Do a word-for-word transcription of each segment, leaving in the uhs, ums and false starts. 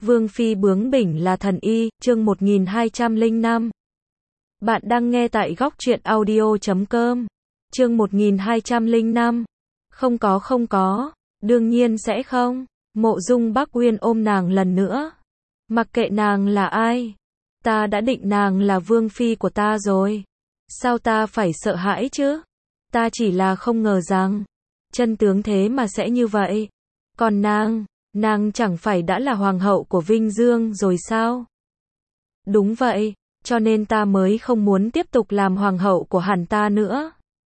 Vương phi bướng bỉnh là thần y, chương một nghìn hai trăm lẻ năm. Bạn đang nghe tại góc truyện audio chấm com. Chương một nghìn hai trăm lẻ năm. Không có không có, đương nhiên sẽ không. Mộ Dung Bắc Uyên ôm nàng lần nữa. Mặc kệ nàng là ai, ta đã định nàng là vương phi của ta rồi. Sao ta phải sợ hãi chứ? Ta chỉ là không ngờ rằng chân tướng thế mà sẽ như vậy. Còn nàng, nàng chẳng phải đã là hoàng hậu của Vinh Dương rồi sao? Đúng vậy, cho nên ta mới không muốn tiếp tục làm hoàng hậu của hẳn ta nữa.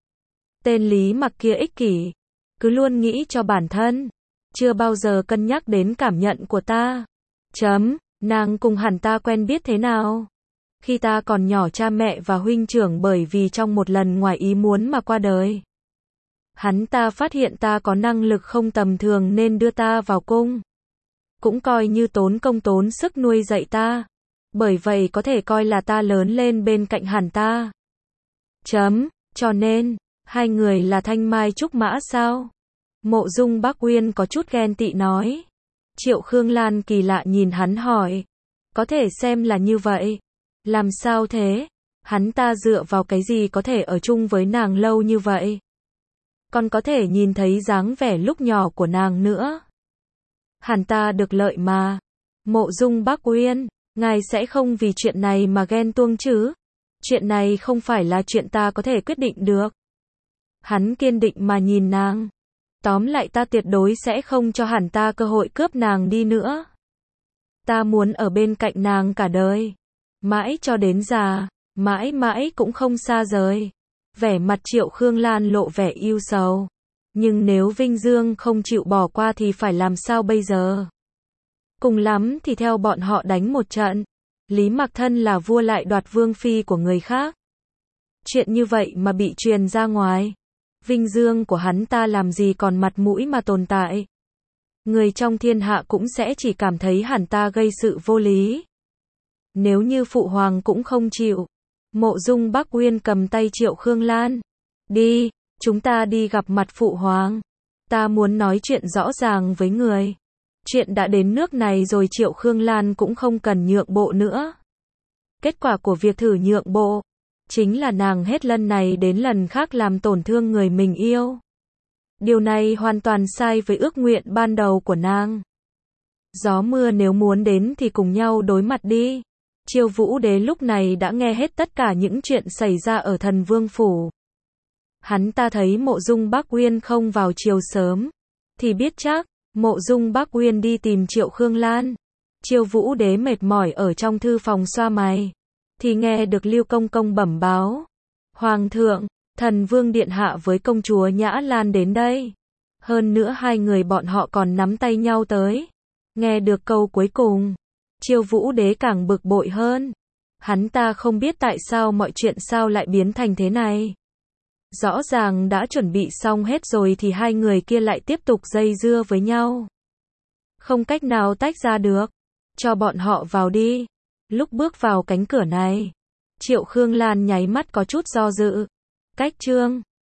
Tên Lý Mặc kia ích kỷ, cứ luôn nghĩ cho bản thân, chưa bao giờ cân nhắc đến cảm nhận của ta. Chấm, nàng cùng hẳn ta quen biết thế nào? Khi ta còn nhỏ, cha mẹ và huynh trưởng bởi vì trong một lần ngoài ý muốn mà qua đời. Hắn ta phát hiện ta có năng lực không tầm thường nên đưa ta vào cung. Cũng coi như tốn công tốn sức nuôi dạy ta. Bởi vậy có thể coi là ta lớn lên bên cạnh hẳn ta. Chấm, cho nên, hai người là thanh mai trúc mã sao? Mộ Dung Bắc Uyên có chút ghen tị nói. Triệu Khương Lan kỳ lạ nhìn hắn hỏi. Có thể xem là như vậy. Làm sao thế? Hắn ta dựa vào cái gì có thể ở chung với nàng lâu như vậy? Còn có thể nhìn thấy dáng vẻ lúc nhỏ của nàng nữa. Hẳn ta được lợi mà. Mộ Dung Bắc Uyên, ngài sẽ không vì chuyện này mà ghen tuông chứ? Chuyện này không phải là chuyện ta có thể quyết định được. Hắn kiên định mà nhìn nàng. Tóm lại ta tuyệt đối sẽ không cho hẳn ta cơ hội cướp nàng đi nữa. Ta muốn ở bên cạnh nàng cả đời. Mãi cho đến già, mãi mãi cũng không xa rời. Vẻ mặt Triệu Khương Lan lộ vẻ ưu sầu. Nhưng nếu Vinh Dương không chịu bỏ qua thì phải làm sao bây giờ? Cùng lắm thì theo bọn họ đánh một trận. Lý Mặc thân là vua lại đoạt vương phi của người khác. Chuyện như vậy mà bị truyền ra ngoài. Vinh Dương của hắn ta làm gì còn mặt mũi mà tồn tại. Người trong thiên hạ cũng sẽ chỉ cảm thấy hẳn ta gây sự vô lý. Nếu như phụ hoàng cũng không chịu. Mộ Dung Bắc Uyên cầm tay Triệu Khương Lan. Đi, chúng ta đi gặp mặt phụ hoàng. Ta muốn nói chuyện rõ ràng với người. Chuyện đã đến nước này rồi, Triệu Khương Lan cũng không cần nhượng bộ nữa. Kết quả của việc thử nhượng bộ chính là nàng hết lần này đến lần khác làm tổn thương người mình yêu. Điều này hoàn toàn sai với ước nguyện ban đầu của nàng. Gió mưa nếu muốn đến thì cùng nhau đối mặt đi. Chiêu Vũ Đế lúc này đã nghe hết tất cả những chuyện xảy ra ở Thần Vương phủ. Hắn ta thấy Mộ Dung Bắc Uyên không vào chiều sớm, thì biết chắc Mộ Dung Bắc Uyên đi tìm Triệu Khương Lan. Chiêu Vũ Đế mệt mỏi ở trong thư phòng xoa mày, thì nghe được Lưu Công Công bẩm báo. Hoàng thượng, Thần Vương điện hạ với công chúa Nhã Lan đến đây. Hơn nữa hai người bọn họ còn nắm tay nhau tới. Nghe được câu cuối cùng, Chiêu Vũ Đế càng bực bội hơn. Hắn ta không biết tại sao mọi chuyện sao lại biến thành thế này. Rõ ràng đã chuẩn bị xong hết rồi thì hai người kia lại tiếp tục dây dưa với nhau. Không cách nào tách ra được. Cho bọn họ vào đi. Lúc bước vào cánh cửa này, Triệu Khương Lan nháy mắt có chút do dự. Cách chương